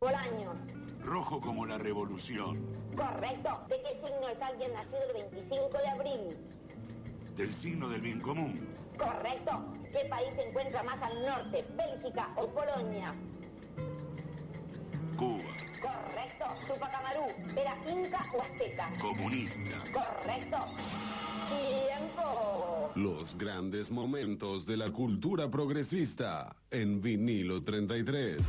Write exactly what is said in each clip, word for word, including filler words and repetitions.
Bolaños. Rojo como la revolución. Correcto. ¿De qué signo es alguien nacido el veinticinco de abril? Del signo del bien común. Correcto. ¿Qué país se encuentra más al norte? ¿Bélgica o Polonia? Cuba. Correcto. Tupac Amaru, ¿era inca o azteca? Comunista. Correcto. ¡Tiempo! Los grandes momentos de la cultura progresista en Vinilo treinta y tres.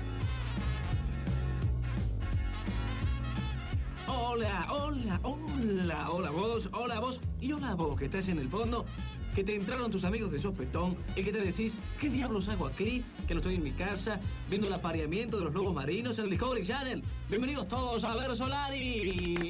Hola, hola, hola, hola vos, hola vos y hola vos que estás en el fondo, que te entraron tus amigos de sopetón y que te decís, ¿qué diablos hago aquí? Que no estoy en mi casa, viendo el apareamiento de los lobos marinos en el Discovery Channel. Bienvenidos todos a Ver Solari.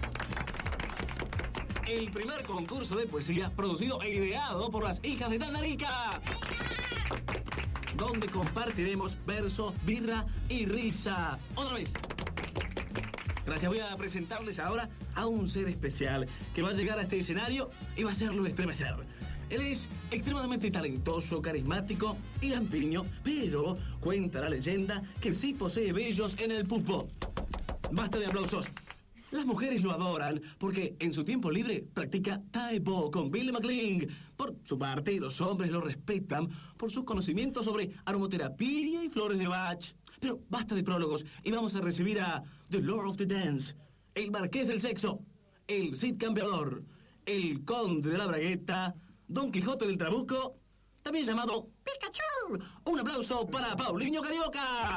El primer concurso de poesía producido e ideado por las hijas de Tanarica, donde compartiremos verso, birra y risa. Otra vez. Gracias, voy a presentarles ahora a un ser especial que va a llegar a este escenario y va a hacerlo estremecer. Él es extremadamente talentoso, carismático y lampiño, pero cuenta la leyenda que sí posee vellos en el pupo. Basta de aplausos. Las mujeres lo adoran porque en su tiempo libre practica Taipo con Billy McLean. Por su parte, los hombres lo respetan por sus conocimientos sobre aromaterapia y flores de Bach. Pero basta de prólogos y vamos a recibir a The Lord of the Dance, el Marqués del Sexo, el Cid Campeador, el Conde de la Bragueta, Don Quijote del Trabuco, también llamado Pikachu. Un aplauso para Paulinho Carioca.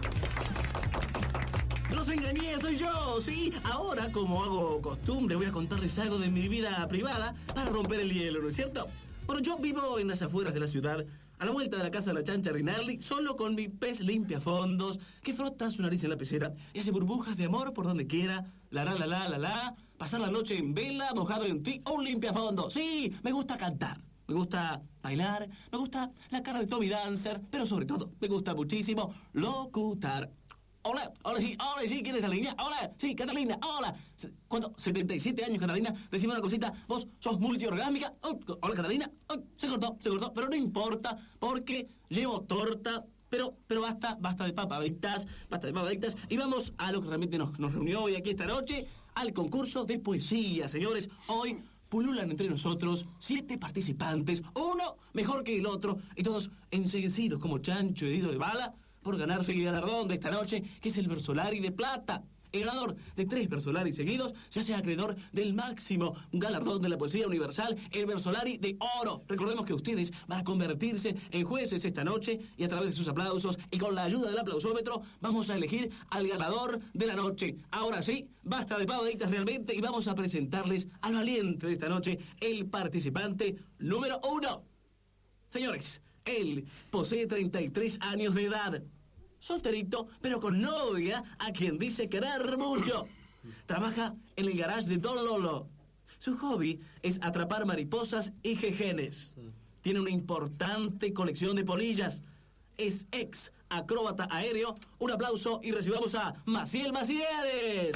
¡Los engañé! ¡Soy yo! Sí, ahora, como hago costumbre, voy a contarles algo de mi vida privada para romper el hielo, ¿no es cierto? Bueno, yo vivo en las afueras de la ciudad, a la vuelta de la casa de la chancha Rinaldi, solo con mi pez limpiafondos, que frota su nariz en la pecera y hace burbujas de amor por donde quiera. La la la la la la, pasar la noche en vela, mojado en ti, un limpiafondos. Sí, me gusta cantar, me gusta bailar, me gusta la cara de Tommy Dancer, pero sobre todo, me gusta muchísimo locutar. Hola, hola, sí, hola, sí, ¿quién es la línea? Hola, sí, Catalina, hola. ¿Cuánto? setenta y siete años, Catalina. Decime una cosita, vos sos multiorgásmica. Oh, hola, Catalina. Oh, se cortó, se cortó, pero no importa, porque llevo torta. Pero, pero basta, basta de papadictas, basta de papadictas. Y vamos a lo que realmente nos, nos reunió hoy aquí esta noche, al concurso de poesía, señores. Hoy pululan entre nosotros siete participantes, uno mejor que el otro, y todos enseguecidos como chancho herido de bala, por ganarse el galardón de esta noche, que es el Versolari de plata. El ganador de tres Versolari seguidos se hace acreedor del máximo galardón de la poesía universal, el Versolari de oro. Recordemos que ustedes van a convertirse en jueces esta noche y a través de sus aplausos y con la ayuda del aplausómetro vamos a elegir al ganador de la noche. Ahora sí, basta de pavaditas realmente y vamos a presentarles al valiente de esta noche, el participante número uno. Señores, él posee treinta y tres años de edad. Solterito, pero con novia, a quien dice querer mucho. Trabaja en el garage de Don Lolo. Su hobby es atrapar mariposas y jejenes. Tiene una importante colección de polillas. Es ex acróbata aéreo. Un aplauso y recibamos a Maciel Maciedes.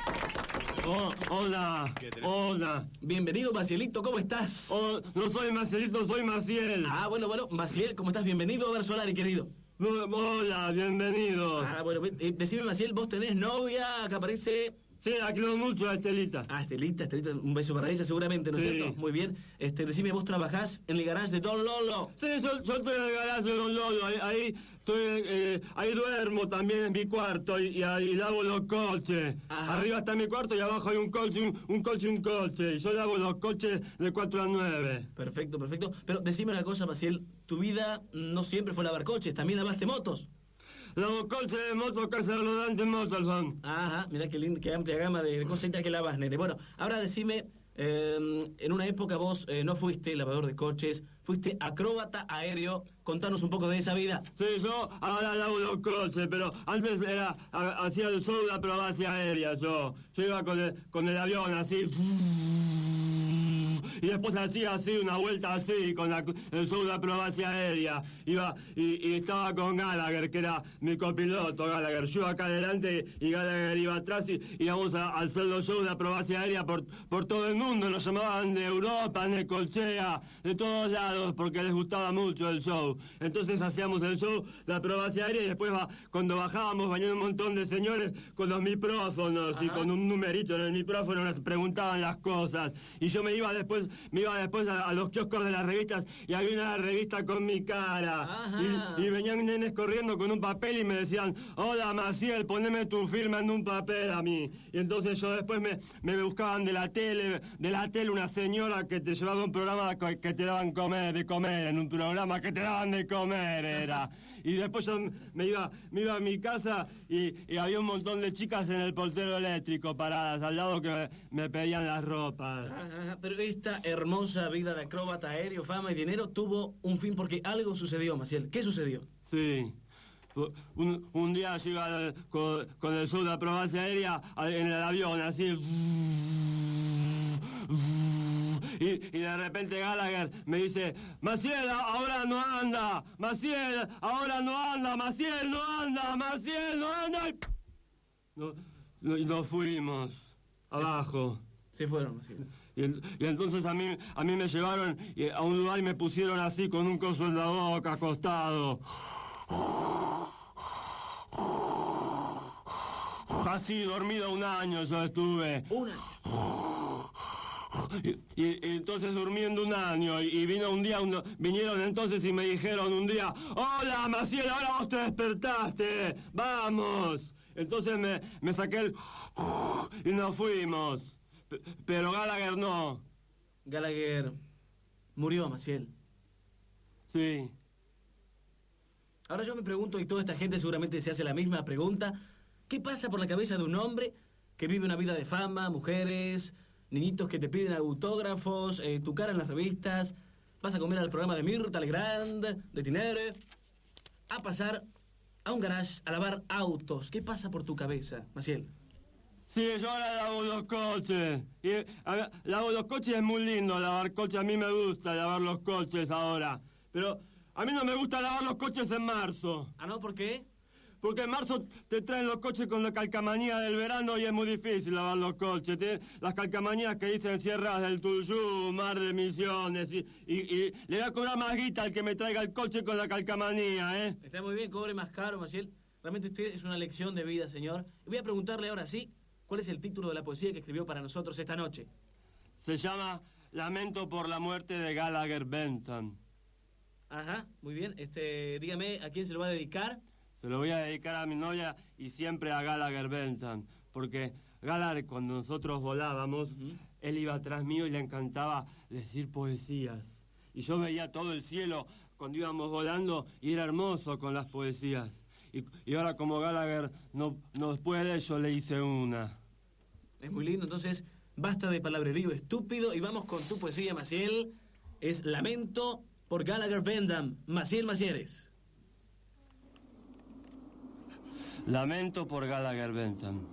Oh, hola, hola. Bienvenido, Macielito, ¿cómo estás? Oh, no soy Macielito, soy Maciel. Ah, bueno, bueno, Maciel, ¿cómo estás? Bienvenido a Ver Solari, querido. Hola, bienvenido. Ah, bueno, eh, decime, Maciel, ¿vos tenés novia? Acá aparece... Sí, la quiero mucho a Estelita. Ah, Estelita, Estelita, un beso para ella seguramente, ¿no es Sí. cierto? Muy bien. Este, decime, ¿vos trabajás en el garage de Don Lolo? Sí, yo, yo estoy en el garaje de Don Lolo, ahí, ahí, estoy, eh, ahí duermo también en mi cuarto y, y ahí lavo los coches. Ajá. Arriba está mi cuarto y abajo hay un coche, un, un coche, un coche. Y yo lavo los coches de cuatro a nueve. Perfecto, perfecto. Pero decime una cosa, Maciel, tu vida no siempre fue lavar coches, también lavaste motos. Los coches de moto, casa rodante, Motorson. Ajá, mirá qué linda, qué amplia gama de cositas que lavas, nene. Bueno, ahora decime, eh, en una época vos eh, no fuiste lavador de coches, fuiste acróbata aéreo. Contanos un poco de esa vida. Sí, yo ahora lavo los coches, pero antes era, ha- hacía el show de la acrobacia aérea, yo. Yo iba con el, con el avión así, y y después hacía así, una vuelta así, con la, el show de acrobacia aérea. Iba, y, y estaba con Gallagher, que era mi copiloto, Gallagher. Yo acá adelante y Gallagher iba atrás y íbamos a, a hacer los shows de acrobacia aérea por, por todo el mundo. Nos llamaban de Europa, de Colchea, de todos lados, porque les gustaba mucho el show. Entonces hacíamos el show de acrobacia aérea y después va, cuando bajábamos venían un montón de señores con los micrófonos. Ajá. Y con un numerito en el micrófono nos preguntaban las cosas. Y yo me iba después, me iba después a, a los kioscos de las revistas y había una revista con mi cara. Y, y venían nenes corriendo con un papel y me decían, hola Maciel, poneme tu firma en un papel a mí. Y entonces yo después me, me buscaban de la tele, de la tele una señora que te llevaba un programa que, que te daban comer, de comer, en un programa que te daban de comer era. Y después yo me iba, me iba a mi casa y, y había un montón de chicas en el portero eléctrico paradas al lado que me, me pedían las ropas. Ajá, pero esta hermosa vida de acróbata aéreo, fama y dinero tuvo un fin porque algo sucedió, Maciel. ¿Qué sucedió? Sí. Un, un día yo iba con, con el show de acrobacia aérea en el avión, así. Y, y de repente Gallagher me dice, Maciel, ahora no anda, Maciel, ahora no anda, Maciel, no anda, Maciel, no anda. Y no, no, y nos fuimos abajo. Se fueron, Maciel. Y, y entonces a mí, a mí me llevaron a un lugar y me pusieron así con un coso en la boca, acostado. Así, dormido un año yo estuve. ¿Un año? Y, y, y entonces durmiendo un año y, y vino un día, uno, vinieron entonces y me dijeron un día, hola Maciel, ahora vos te despertaste, vamos. Entonces me, me saqué el y nos fuimos. P- pero Gallagher no. Gallagher murió, Maciel. Sí. Ahora yo me pregunto, y toda esta gente seguramente se hace la misma pregunta, ¿qué pasa por la cabeza de un hombre que vive una vida de fama, mujeres, niñitos que te piden autógrafos, eh, tu cara en las revistas, vas a comer al programa de Mirta Legrand, de Tinere, a pasar a un garage a lavar autos? ¿Qué pasa por tu cabeza, Maciel? Sí, yo ahora lavo los coches. Y, a, lavo los coches, es muy lindo lavar coches. A mí me gusta lavar los coches ahora. Pero a mí no me gusta lavar los coches en marzo. ¿Ah, no? ¿Por qué? Porque en marzo te traen los coches con la calcamanía del verano y es muy difícil lavar los coches. Tienen las calcamanías que dicen Sierras del Tuyú, Mar de Misiones. Y, y, y le voy a cobrar más guita al que me traiga el coche con la calcamanía, ¿eh? Está muy bien, cobre más caro, Maciel. Realmente usted es una lección de vida, señor. Y voy a preguntarle ahora sí, ¿cuál es el título de la poesía que escribió para nosotros esta noche? Se llama Lamento por la muerte de Gallagher Benton. Ajá, muy bien. Este, dígame, ¿a quién se lo va a dedicar? Se lo voy a dedicar a mi novia y siempre a Gallagher Benton, porque Gallagher, cuando nosotros volábamos, uh-huh. él iba atrás mío y le encantaba decir poesías. Y yo veía todo el cielo cuando íbamos volando y era hermoso con las poesías. Y, y ahora como Gallagher no, no puede, yo le hice una. Es muy lindo, entonces basta de palabrerío estúpido y vamos con tu poesía, Maciel. Es Lamento por Gallagher Benton. Maciel Macieres. Lamento por Gallagher Benton.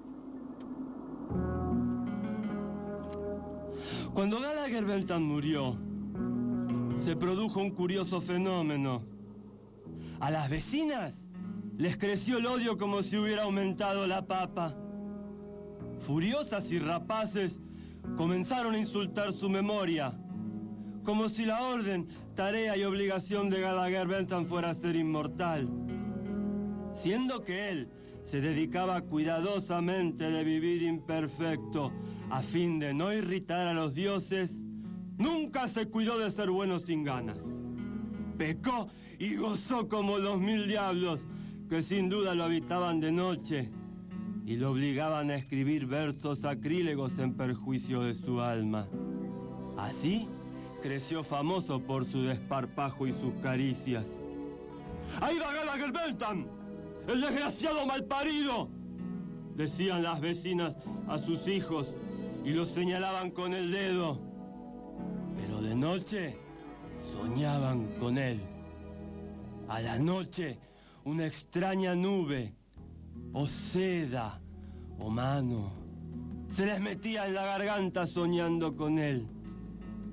Cuando Gallagher Benton murió, se produjo un curioso fenómeno. A las vecinas les creció el odio como si hubiera aumentado la papa. Furiosas y rapaces comenzaron a insultar su memoria, como si la orden, tarea y obligación de Gallagher Benton fuera ser inmortal. Siendo que él se dedicaba cuidadosamente de vivir imperfecto a fin de no irritar a los dioses, nunca se cuidó de ser bueno sin ganas. Pecó y gozó como los mil diablos que sin duda lo habitaban de noche y lo obligaban a escribir versos sacrílegos en perjuicio de su alma. Así creció famoso por su desparpajo y sus caricias. ¡Ahí va Gallagher Benton! ¡El desgraciado malparido!, decían las vecinas a sus hijos y los señalaban con el dedo. Pero de noche soñaban con él. A la noche una extraña nube, o seda, o mano, se les metía en la garganta soñando con él.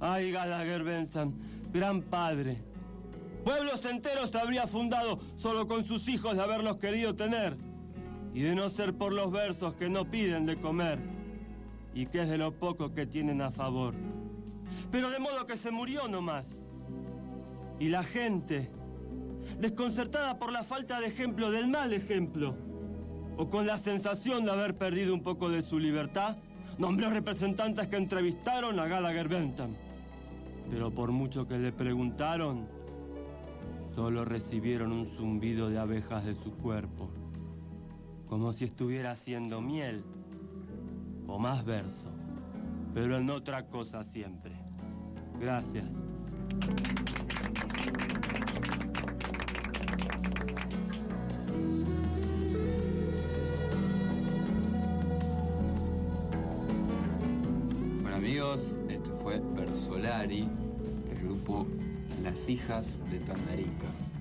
Ay, Gallagher Bentham, gran padre. Pueblos enteros habría fundado solo con sus hijos de haberlos querido tener. Y de no ser por los versos que no piden de comer. Y que es de lo poco que tienen a favor. Pero de modo que se murió nomás. Y la gente, desconcertada por la falta de ejemplo del mal ejemplo, o con la sensación de haber perdido un poco de su libertad, nombró representantes que entrevistaron a Gallagher Bentham. Pero por mucho que le preguntaron, solo recibieron un zumbido de abejas de su cuerpo, como si estuviera haciendo miel, o más verso, pero en otra cosa siempre. Gracias. Bueno, amigos, esto fue Versolari, el grupo Las Hijas de Tandarica.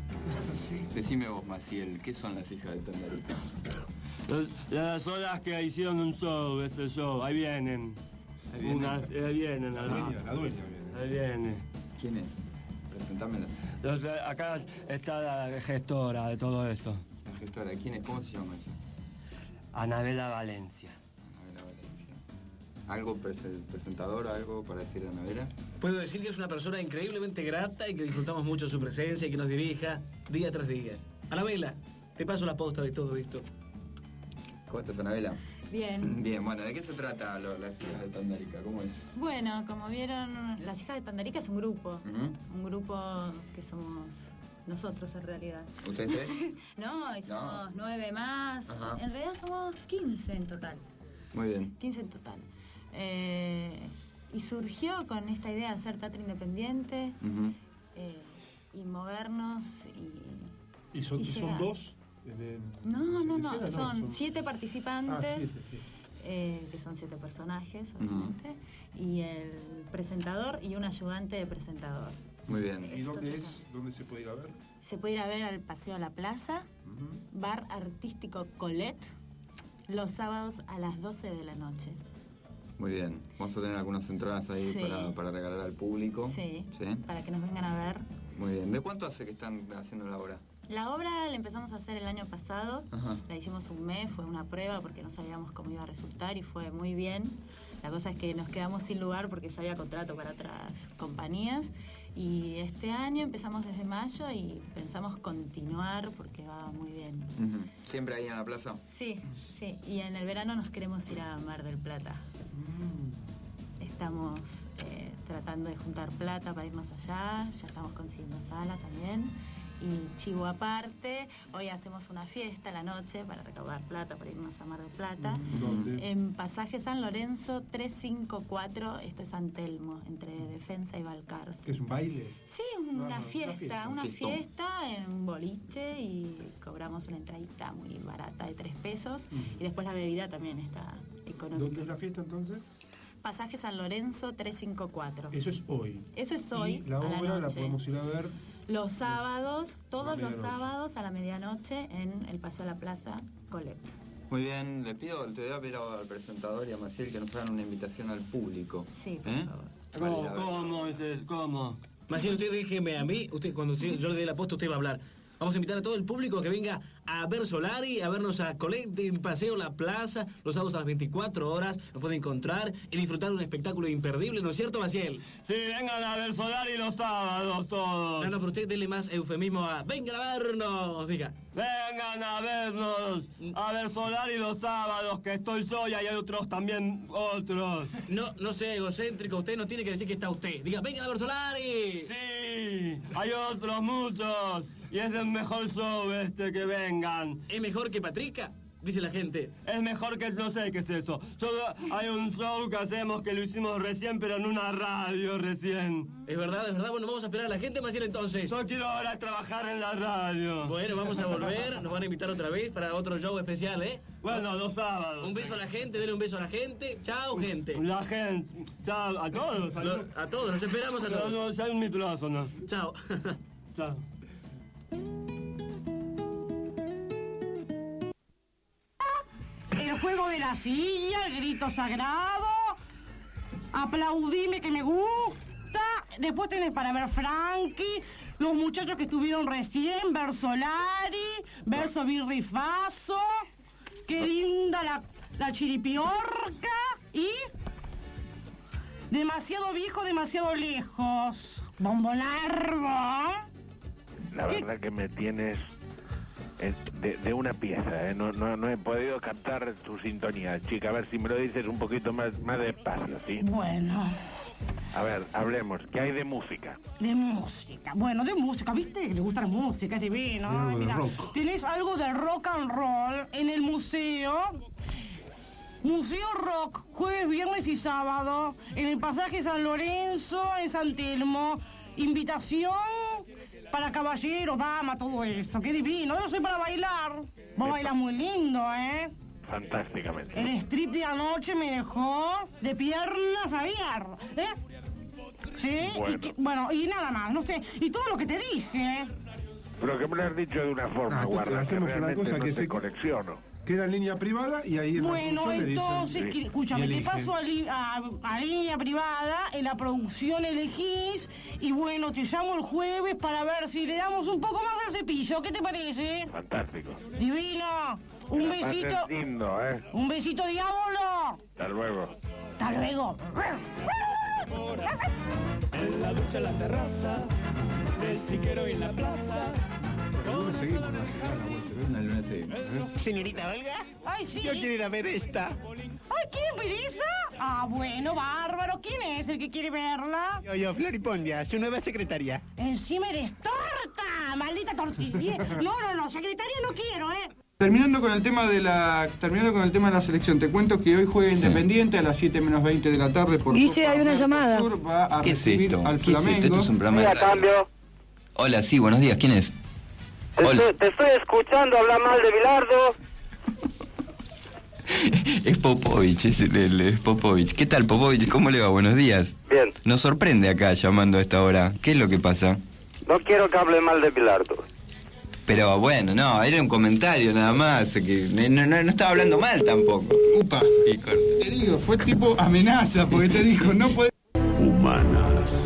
Sí. Decime vos, Maciel, ¿qué son las hijas de Tandarica? Los, las olas que hicieron un show, ese show, ahí vienen. Ahí vienen. Unas, ahí vienen. La dueña, la dueña viene. Ahí viene. ¿Quién es? Presentámela. Los, acá está la gestora de todo esto. La gestora, ¿quién es? ¿Cómo se llama ella? Anabela Valencia. Anabela Valencia. ¿Algo prese- presentador, algo para decir de Anabela? Puedo decir que es una persona increíblemente grata y que disfrutamos mucho de su presencia y que nos dirija día tras día. Anabela, te paso la posta de todo esto. ¿Cómo estás, Anabela? Bien. Bien, bueno, ¿de qué se trata lo, las hijas de Tandarica? ¿Cómo es? Bueno, como vieron, Las Hijas de Tandarica es un grupo. Uh-huh. Un grupo que somos nosotros en realidad. ¿Ustedes tres? No, y somos No. nueve más. Ajá. En realidad somos quince en total. Muy bien. quince en total. Eh, y surgió con esta idea de hacer teatro independiente Uh-huh. eh, y movernos y... ¿Y son, y y son llegar. dos? De- No, de no, no, escena? son siete participantes. Ah, siete, sí. Eh, que son siete personajes, obviamente, y el presentador y un ayudante de presentador. Muy bien. ¿Y dónde es? ¿Dónde se puede ir a ver? Se puede ir a ver al Paseo La Plaza, Ujú. Bar Artístico Colette, los sábados a las doce de la noche. Muy bien. Vamos a tener algunas entradas ahí Sí. para, para regalar al público. Sí, ¿Sí? para que nos vengan a ver. Muy bien. ¿De cuánto hace que están haciendo la obra? La obra la empezamos a hacer el año pasado, Ajá. la hicimos un mes, fue una prueba porque no sabíamos cómo iba a resultar y fue muy bien. La cosa es que nos quedamos sin lugar porque ya había contrato para otras compañías y este año empezamos desde mayo y pensamos continuar porque va muy bien. Ujú. ¿Siempre ahí en la plaza? Sí, sí, y en el verano nos queremos ir a Mar del Plata. Estamos eh, tratando de juntar plata para irnos allá, ya estamos consiguiendo sala también. Y chivo aparte, hoy hacemos una fiesta a la noche para recaudar plata para irnos a Mar del Plata. ¿Dónde? En Pasaje San Lorenzo trescientos cincuenta y cuatro, esto es San Telmo, entre Defensa y Balcarce. ¿Qué es un baile? Sí, una, Ah, una fiesta, fiesta, una un fiestón. fiesta en un boliche y cobramos una entradita muy barata de tres pesos. Y después la bebida también está económica. ¿Dónde es la fiesta entonces? Pasaje San Lorenzo trescientos cincuenta y cuatro. Eso es hoy. Eso es hoy, Y la a la obra la, noche. podemos ir a ver. Los sábados, todos los medianoche. sábados a la medianoche en el Paseo de la Plaza Colette. Muy bien. Le pido, te voy a pedir al presentador y a Maciel que nos hagan una invitación al público. Sí, por ¿Eh? favor. Para ir ¿Cómo? a ver. ¿Cómo? es el- ¿Cómo? Más bien, usted déjeme a mí, usted cuando usted- yo le dé la posta, usted va a hablar. Vamos a invitar a todo el público que venga a ver Solari, a vernos a Colette, en Paseo La Plaza, los sábados a las veinticuatro horas, nos puede encontrar y disfrutar de un espectáculo imperdible, ¿no es cierto, Maciel? Sí, vengan a ver Solari los sábados todos. No, no, pero usted dele más eufemismo a vengan a vernos, diga. Vengan a vernos, a ver Solari los sábados, que estoy yo y hay otros también, otros. No, no sea egocéntrico, usted no tiene que decir que está usted. Diga, vengan a ver Solari. Sí, hay otros muchos. Y es el mejor show este, que vengan. ¿Es mejor que Patrica? Dice la gente. Es mejor que, no sé qué es eso. Yo, hay un show que hacemos que lo hicimos recién, pero en una radio recién. Es verdad, es verdad. Bueno, vamos a esperar a la gente, Maciel, entonces. Yo quiero ahora trabajar en la radio. Bueno, vamos a volver. Nos van a invitar otra vez para otro show especial, ¿eh? Bueno, los sábados. Un beso a la gente, denle un beso a la gente. Chao, gente. La gente. Chao, a todos. A, Lo- a todos, nos esperamos a no, todos. no, ya es mi micrófono. Chao. Chao. El juego de la silla, el grito sagrado. Aplaudime que me gusta. después tenés para ver Frankie, los muchachos que estuvieron recién, ver Solari, ver Sobirrifazo, qué linda la, la chiripiorca y... Demasiado viejo, demasiado lejos. Bombo largo. La verdad que me tienes eh, de, de una pieza, ¿eh? No, no, no he podido captar tu sintonía, chica. A ver si me lo dices un poquito más, más despacio, ¿sí? Bueno. A ver, hablemos. ¿Qué hay de música? De música. Bueno, de música, ¿viste? Que le gusta la música, es divino. Algo de Mira, rock. tenés algo de rock and roll en el museo. Museo Rock, jueves, viernes y sábado, en el pasaje San Lorenzo, en San Telmo. Invitación para caballero, dama, todo eso. Qué divino. Yo no sé para bailar. Vos bailás muy lindo, ¿eh? Fantásticamente. El strip de anoche me dejó de piernas abiertas, ¿eh? Sí, Bueno. y, que- bueno, y nada más, no sé. Y todo lo que te dije. Pero que me lo has dicho de una forma, Ah, guarda, que hacemos una realmente cosa no que te se- colecciono. Queda en línea privada y ahí en la Bueno, producción le dicen- entonces, sí. que- escúchame, Y te eligen. paso a, li- a- a línea privada, en la producción elegís, y bueno, te llamo el jueves para ver si le damos un poco más al cepillo, ¿qué te parece? Fantástico. Divino, un Que la besito, pases lindo, ¿eh? un besito diablo, Hasta luego. hasta luego. En la ducha, en la terraza, del chiquero y en la plaza. Una luna seguimos. Señorita Olga, Ay, sí. yo quiero ir a ver esta. Ay, ¿quieren ver esa? Ah, bueno, bárbaro, ¿quién es el que quiere verla? Yo, yo, Floripondia, su nueva secretaria. Encima eres torta, maldita tortilla. No, no, no, secretaria no quiero, ¿eh? Terminando con el tema de la terminando con el tema de la selección, te cuento que hoy juega Independiente a las siete menos veinte de la tarde por Dice, Copa hay una llamada. Sur, va a ¿Qué es recibir esto? al ¿Qué es esto? Flamengo. Esto es un programa de Mira, radio. cambio. Hola, sí, buenos días. ¿Quién es? Te Hola. estoy, te estoy escuchando hablar mal de Bilardo. Es Popovich, es, el, el- es Popovich. ¿Qué tal, Popovich? ¿Cómo le va? Buenos días. Bien, Nos sorprende acá llamando a esta hora. ¿Qué es lo que pasa? no quiero que hable mal de Bilardo. Pero bueno, no, era un comentario nada más. Que no, no, no estaba hablando mal tampoco. Upa, te digo, fue tipo amenaza porque te dijo, no puedes. Humanas.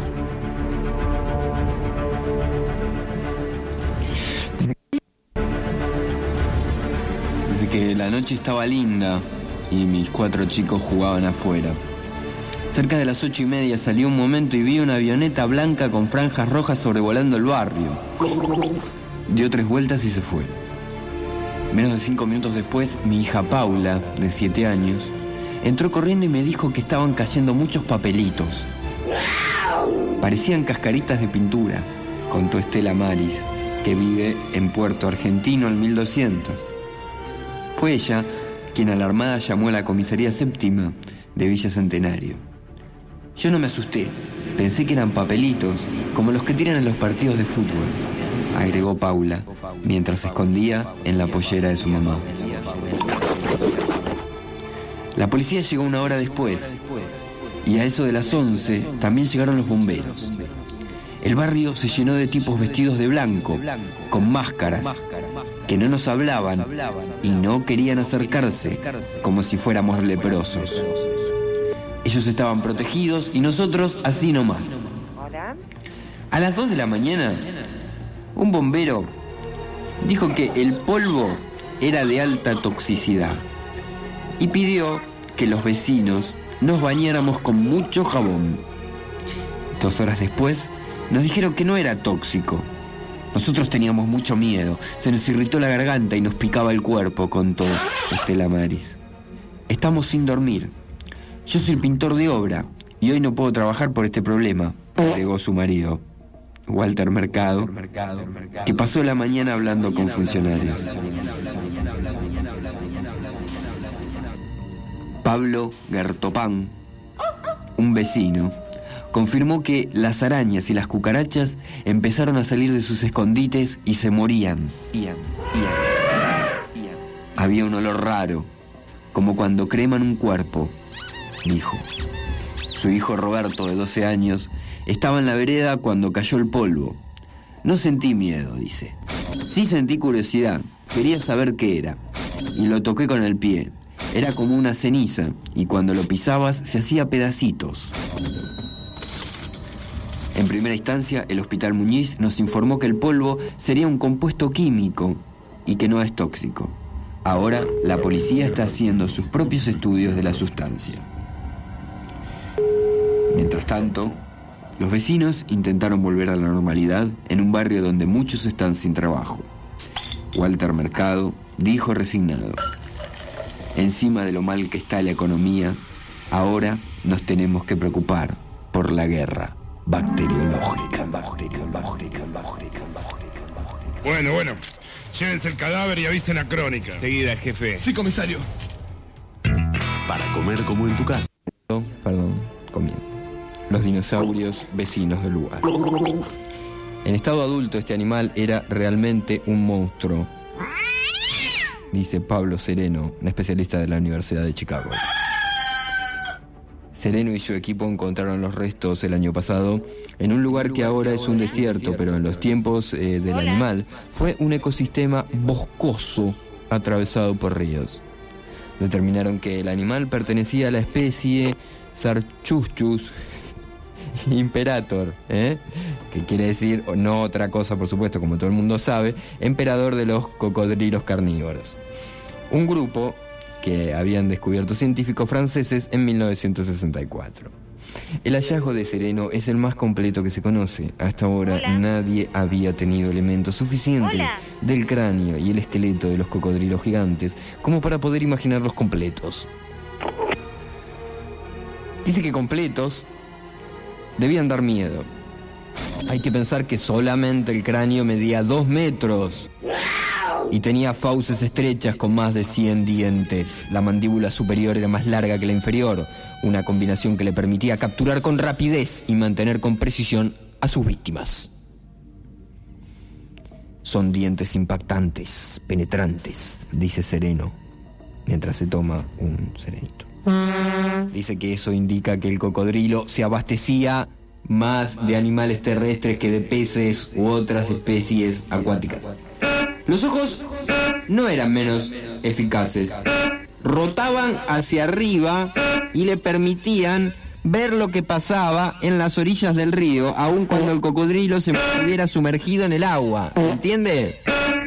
Dice que la noche estaba linda y mis cuatro chicos jugaban afuera. Cerca de las ocho y media salí un momento y vi una avioneta blanca con franjas rojas sobrevolando el barrio. Dio tres vueltas y se fue. Menos de cinco minutos después, mi hija Paula, de siete años, entró corriendo y me dijo que estaban cayendo muchos papelitos. Parecían cascaritas de pintura, contó Estela Maris, que vive en Puerto Argentino al mil doscientos. Fue ella quien alarmada llamó a la comisaría séptima de Villa Centenario. Yo no me asusté, pensé que eran papelitos, como los que tiran en los partidos de fútbol, agregó Paula, mientras se escondía en la pollera de su mamá. La policía llegó una hora después, y a eso de las once también llegaron los bomberos. El barrio se llenó de tipos vestidos de blanco, con máscaras, que no nos hablaban y no querían acercarse, como si fuéramos leprosos. Ellos estaban protegidos y nosotros así nomás. A las dos de la mañana, un bombero dijo que el polvo era de alta toxicidad y pidió que los vecinos nos bañáramos con mucho jabón. Dos horas después, nos dijeron que no era tóxico. Nosotros teníamos mucho miedo, se nos irritó la garganta y nos picaba el cuerpo, contó Estela Maris. Estamos sin dormir. Yo soy pintor de obra y hoy no puedo trabajar por este problema, agregó su marido, Walter Mercado, que pasó la mañana hablando con funcionarios. Pablo Gertopán, un vecino, confirmó que las arañas y las cucarachas empezaron a salir de sus escondites y se morían. Había un olor raro, como cuando creman un cuerpo, dijo. Su hijo Roberto, de doce años, estaba en la vereda cuando cayó el polvo. No sentí miedo, dice. Sí sentí curiosidad, quería saber qué era. Y lo toqué con el pie. Era como una ceniza, y cuando lo pisabas se hacía pedacitos. En primera instancia, el Hospital Muñiz nos informó que el polvo sería un compuesto químico y que no es tóxico. Ahora, la policía está haciendo sus propios estudios de la sustancia. Mientras tanto, los vecinos intentaron volver a la normalidad en un barrio donde muchos están sin trabajo. Walter Mercado dijo resignado: encima de lo mal que está la economía, ahora nos tenemos que preocupar por la guerra bacteriológica. Bueno, bueno. Llévense el cadáver y avisen a Crónica. Seguida, jefe. Sí, comisario. Para comer como en tu casa. Perdón, comiendo. Los dinosaurios vecinos del lugar. En estado adulto, este animal era realmente un monstruo, dice Pablo Sereno, un especialista de la Universidad de Chicago. Sereno y su equipo encontraron los restos el año pasado en un lugar que ahora es un desierto, pero en los tiempos eh, del animal fue un ecosistema boscoso atravesado por ríos. Determinaron que el animal pertenecía a la especie Sarchuchus imperator, ¿eh? que quiere decir, no otra cosa por supuesto, como todo el mundo sabe, emperador de los cocodrilos carnívoros. Un grupo que habían descubierto científicos franceses en mil novecientos sesenta y cuatro. El hallazgo de Sereno es el más completo que se conoce. Hasta ahora Hola. nadie había tenido elementos suficientes Hola. del cráneo y el esqueleto de los cocodrilos gigantes como para poder imaginarlos completos. Dice que completos debían dar miedo. Hay que pensar que solamente el cráneo medía dos metros y tenía fauces estrechas con más de cien dientes. La mandíbula superior era más larga que la inferior, una combinación que le permitía capturar con rapidez y mantener con precisión a sus víctimas. Son dientes impactantes, penetrantes, dice Sereno, mientras se toma un serenito. Dice que eso indica que el cocodrilo se abastecía más de animales terrestres que de peces u otras especies acuáticas. Los ojos no eran menos eficaces. Rotaban hacia arriba y le permitían ver lo que pasaba en las orillas del río, aun cuando el cocodrilo se hubiera sumergido en el agua. ¿Entiende?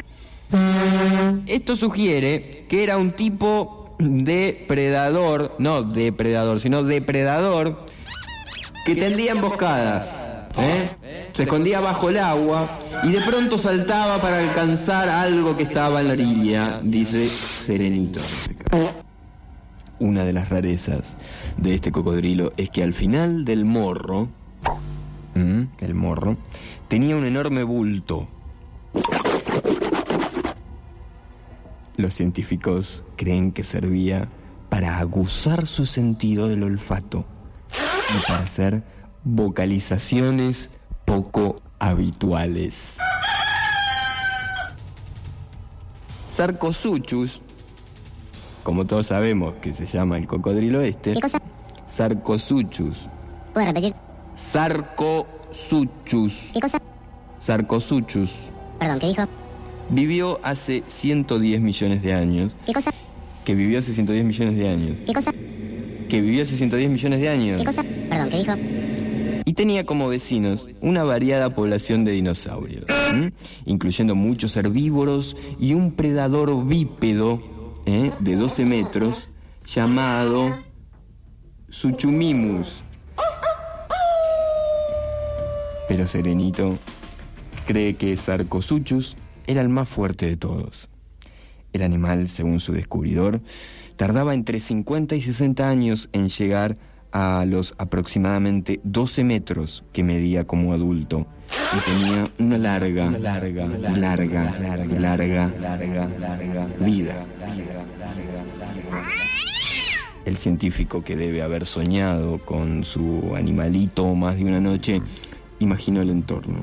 Esto sugiere que era un tipo de predador, no depredador, sino depredador, que tendía emboscadas. ¿Eh? Se escondía bajo el agua y de pronto saltaba para alcanzar algo que estaba en la orilla, dice Serenito. Una de las rarezas de este cocodrilo es que al final del morro, ¿Mm? el morro, tenía un enorme bulto. Los científicos creen que servía para aguzar su sentido del olfato y para hacer vocalizaciones poco habituales. Sarcosuchus, como todos sabemos que se llama el cocodrilo este. ¿Qué cosa? Sarcosuchus. ¿Puedo repetir? Sarcosuchus. ¿Qué cosa? Sarcosuchus. Perdón, ¿qué dijo? Vivió hace ciento diez millones de años. ¿Qué cosa? Que vivió hace ciento diez millones de años. ¿Qué cosa? Que vivió hace ciento diez millones de años. ¿Qué cosa? Perdón, ¿qué dijo? Y tenía como vecinos una variada población de dinosaurios, ¿eh? incluyendo muchos herbívoros y un predador bípedo ¿eh? de doce metros llamado Suchumimus. Pero Serenito cree que Sarcosuchus era el más fuerte de todos. El animal, según su descubridor, tardaba entre cincuenta y sesenta años en llegar a los aproximadamente doce metros que medía como adulto y tenía una larga, larga, larga, larga, larga, larga, larga vida. El científico, que debe haber soñado con su animalito más de una noche, imaginó el entorno.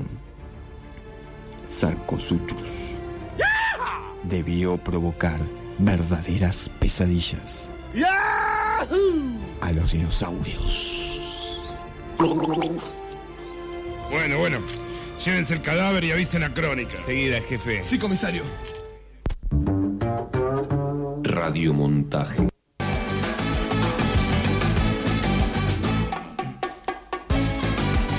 Sarcosuchus debió provocar verdaderas pesadillas a los dinosaurios. Bueno, bueno. Llévense el cadáver y avisen a Crónica. Seguida, jefe. Sí, comisario. Radiomontaje. Hola,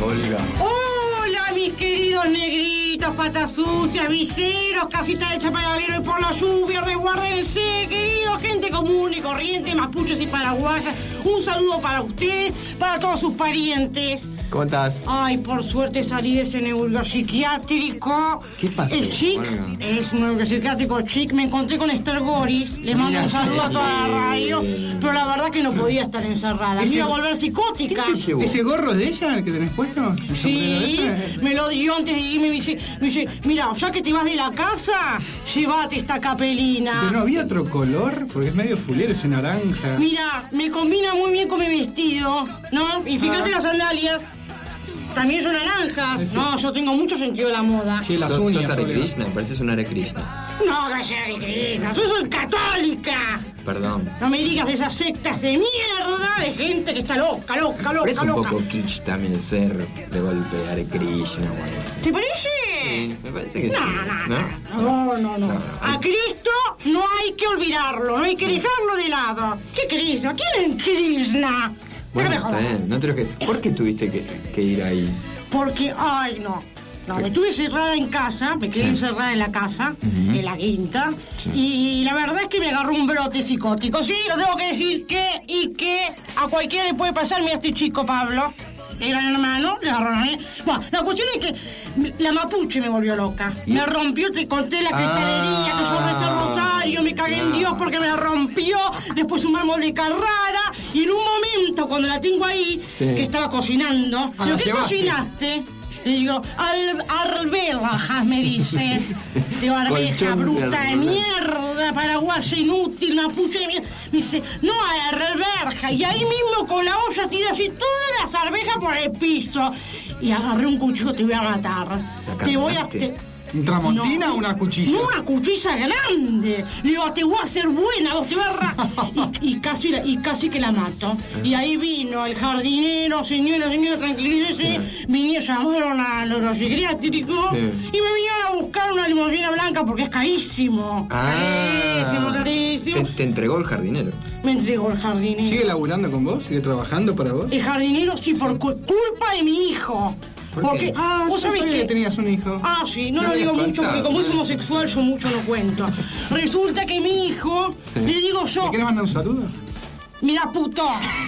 Olga. Hola, mis queridos negritos, patas sucias, viseros, casita hecha para y por la lluvia, resguárdense, queridos, gente común y corriente, mapuches y paraguayas. Un saludo para usted, para todos sus parientes. ¿Cómo estás? Ay, por suerte salí de ese neuropsiquiátrico. ¿Qué pasó? El chic, Olga? es un neuropsiquiátrico chic. Me encontré con Esther Goris. Le mando un saludo a toda la radio. Pero la verdad que no podía estar encerrada. Me iba a volver psicótica. ¿Ese gorro de ella que tenés puesto? Sí, me lo dio antes de irme. Me dice, me dice, mira, ya que te vas de la casa, llévate esta capelina. ¿Pero no había otro color? Porque es medio fulero, ese naranja. Mira, me combina muy bien con mi vestido, ¿no? Y fíjate Ah. las sandalias. También son naranjas. No, yo tengo mucho sentido de la moda. Sí, las ¿Sos, uñas. sos Hare porque- Krishna? Pareces un Hare Krishna. No, que sea de Krishna, yo soy católica. Perdón. No me digas de esas sectas de mierda de gente que está loca, loca, Pero es loca, un loca. poco kitsch también ser de golpe Hare Krishna o algo así. ¿Te parece? Sí, me parece que No, sí. no, no, no, no. A Cristo no hay que olvidarlo, no hay que dejarlo de lado. ¿Qué Krishna? ¿Quién es Krishna? Bueno, Déjame está joder. bien. No te lo que... ¿Por qué tuviste que, que ir ahí? Porque, ay, no. No, me estuve cerrada en casa, me quedé Sí. encerrada en la casa, Ujú. en la quinta, Sí. y la verdad es que me agarró un brote psicótico. Sí, lo tengo que decir que, y que a cualquiera le puede pasar, mira este chico, Pablo, era hermano, le agarró a mí. Bueno, la cuestión es que la mapuche me volvió loca. Me rompió, te conté la cristalería, que yo recé el rosario, me cagué en Dios porque me la rompió, después un mármol de Carrara, y en un momento, cuando la tengo ahí, Sí. que estaba cocinando, Ah, ¿lo la que llevaste. cocinaste? Le digo, Al, arvejas, me dice. Digo, arveja, Colchón de bruta de arveja. mierda, paraguaya, inútil, mapuche de mierda. Me dice, no, arveja. Y ahí mismo con la olla tiré así todas las arvejas por el piso. Y agarré un cuchillo, te voy a matar. Te voy a... te- ¿Un tramontina No. o una cuchilla? No, una cuchilla grande. Le digo, te voy a hacer buena, vos te vas a... ra-". Y, y, casi, la- y casi que la mato. Y ahí vino el jardinero, señora, señora, tranquilícese. Vinieron, llamaron al neuropsiquiátrico Sí. y me vinieron a buscar una limusina blanca porque es carísimo. Carísimo, Ah, carísimo. te, te entregó el jardinero. Me entregó el jardinero. ¿Sigue laburando con vos? ¿Sigue trabajando para vos? El jardinero, sí, por cu- culpa de mi hijo. ¿Por Porque, qué? Ah, vos yo sabés sabía que... que tenías un hijo. Ah, sí, no Me lo digo habías mucho porque contado. como es homosexual yo mucho no cuento. Resulta que mi hijo, le digo yo, ¿Le querés mandar un saludo? mira puto,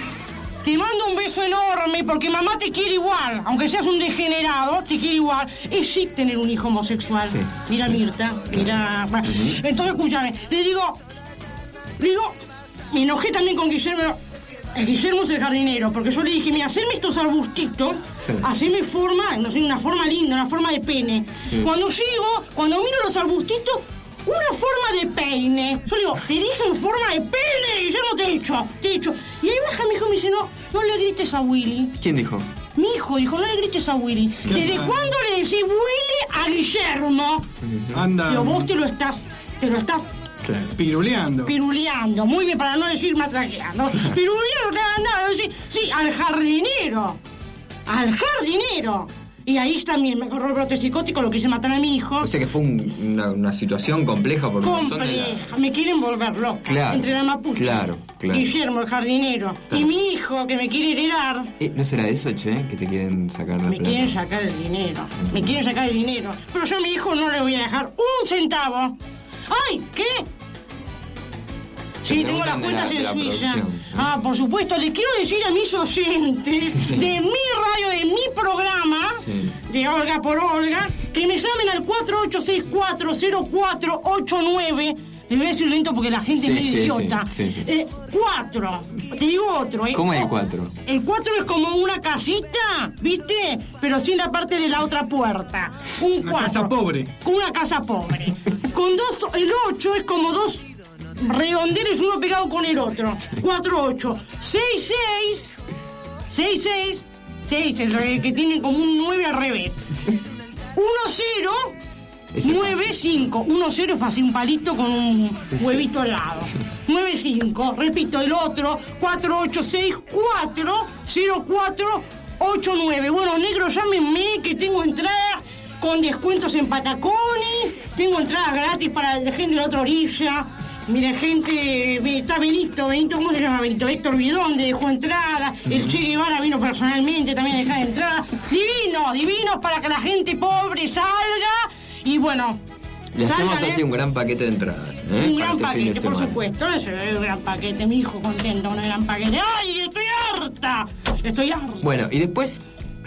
te mando un beso enorme porque mamá te quiere igual, aunque seas un degenerado, te quiere igual. Es chic tener un hijo homosexual. Sí. Mira Mirta, mira... bueno, entonces escúchame, le digo, le digo, me enojé también con Guillermo. El Guillermo es el jardinero, porque yo le dije, mira, hacerme estos arbustitos, Sí. hacerme forma, no sé, una forma linda, una forma de pene. Sí. Cuando llego, cuando miro los arbustitos, una forma de peine. Yo le digo, te dije en forma de pene, Guillermo, te he dicho, te he dicho. Y ahí baja mi hijo y me dice, no, no le grites a Willy. ¿Quién dijo? Mi hijo dijo, no le grites a Willy. ¿Desde mal. cuándo le decís Willy a Guillermo? Anda. Digo, vos te lo estás, te lo estás Claro. Piruleando. piruleando, muy bien, para no decir matraqueando. Piruleando te han dado, sí, sí, al jardinero. Al jardinero. Y ahí también me corrió el brote psicótico, lo quise matar a mi hijo. O sea que fue un- una, una situación compleja por un montón de la- Compleja, me quieren volver loca. Claro, Entre la mapuche, claro, claro. Guillermo, el jardinero, Claro. y mi hijo que me quiere heredar. Eh, ¿No será eso, che? Que te quieren sacar la Me plata. quieren sacar el dinero, me quieren sacar el dinero. Pero yo a mi hijo no le voy a dejar un centavo. ¡Ay! ¿Qué? Sí, tengo las preguntan de la- cuentas de en la Suiza. producción. Ah, por supuesto, le quiero decir a mis oyentes de mi radio, de mi programa, Sí. de Olga por Olga, que me llamen al cuatro ocho seis cuatro cero cuatro ocho nueve. Le voy a decir lento porque la gente Sí, es medio sí, idiota. sí, sí, sí. Eh, cuatro. Te digo otro, ¿eh? ¿Cómo es el Oh, cuatro? El cuatro es como una casita, ¿viste? Pero sin la parte de la otra puerta. Un Una cuatro. casa pobre. Una casa pobre. Con dos, el ocho es como dos redondeles uno pegado con el otro. Cuatro, ocho. Seis, seis. Seis, seis. Seis, el re- que tiene como un nueve al revés. Uno, cero. Ese es nueve, cinco. Uno, cero es fácil, un palito con un huevito al lado. Nueve, cinco. Repito, el otro. Cuatro, ocho, seis, cuatro, cero, cuatro, ocho, nueve. Bueno, negro, llámenme que tengo entradas con descuentos en Pataconi. Tengo entradas gratis para la gente de la otra orilla. Mira, gente, está Benito, Benito, ¿cómo se llama Benito? Héctor Bidón dejó entrada, el Che Guevara vino personalmente también a dejar entrada. Divino, divino para que la gente pobre salga y bueno... Le hacemos salgan, así ¿eh? un gran paquete de entradas, ¿eh? Un Para gran este fin de paquete, por semana. supuesto, eso es un gran paquete, mi hijo contento con el gran paquete. ¡Ay, estoy harta! Estoy harta. Bueno, y después,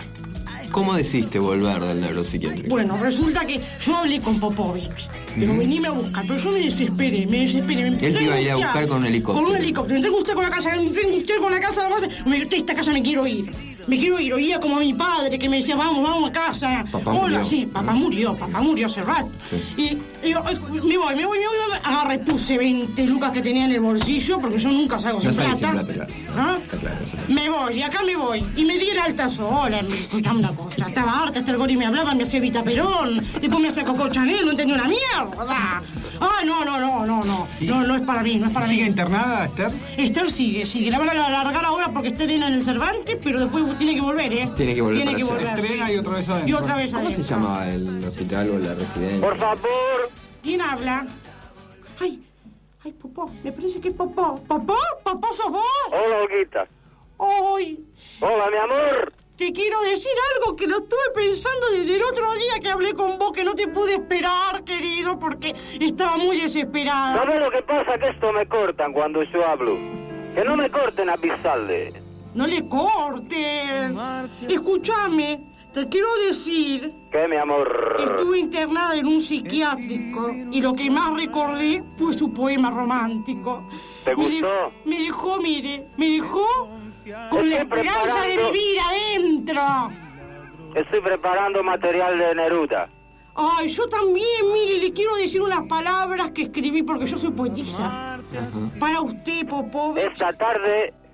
¿cómo decidiste volver del neuropsiquiátrico? Bueno, resulta que yo hablé con Popovich. Pero Ujú. veníme a buscar, pero yo me desesperé, me desesperé. Me Él empecé te iba a ir a angustiar. buscar con un helicóptero. Con un helicóptero. Me entrego usted con la casa, me entrego usted con la casa, la casa. Me de esta casa me quiero ir. Me quiero ir, oía como a mi padre que me decía, vamos, vamos a casa. Papá Hola, murió. sí, papá murió, papá murió hace rato. Y, y yo, ay, me voy, me voy, me voy. Agarré, puse veinte lucas que tenía en el bolsillo, porque yo nunca salgo No sin salís sin plata. plata, claro. ¿Ah? Está claro, eso. Me voy, de acá me voy. Y me di el alta sola. Escuchame una cosa. Estaba harta, este Gori me hablaba, me hacía Vita Perón. Después me hacía Coco Chanel, no entendí una mierda. Ah, no, no, no, no, no. No, no es para mí, no es para mí. ¿Sigue internada, Esther? Esther sigue, sigue. La van a alargar ahora porque está en el Cervantes, pero después tiene que volver, ¿eh? Tiene que volver Tiene para que hacer. volver. Estrena y otra vez adentro. Y otra vez ¿Cómo se adentro. llamaba el hospital o la residencia? Por favor. ¿Quién habla? Ay, ay, Popó, me parece que es Popó. ¿Popó? ¿Popó sos vos? Hola, Olguita. Ay, Hola, mi amor. te quiero decir algo que lo estuve pensando desde el otro día que hablé con vos, que no te pude esperar, querido, porque estaba muy desesperada. ¿Sabes lo que pasa? Que esto me cortan cuando yo hablo. Que no me corten a Bizalde. No le cortes. Escúchame, te quiero decir ¿Qué, mi amor? que estuve internada en un psiquiátrico y lo que más recordé fue su poema romántico. ¿Te Me gustó? dejó- Me dejó, mire, me dejó con la Estoy esperanza de preparando- vivir adentro. Estoy preparando material de Neruda. Ay, yo también, mire, le quiero decir unas palabras que escribí porque yo soy poetisa. Para usted, Popovich. Esta tarde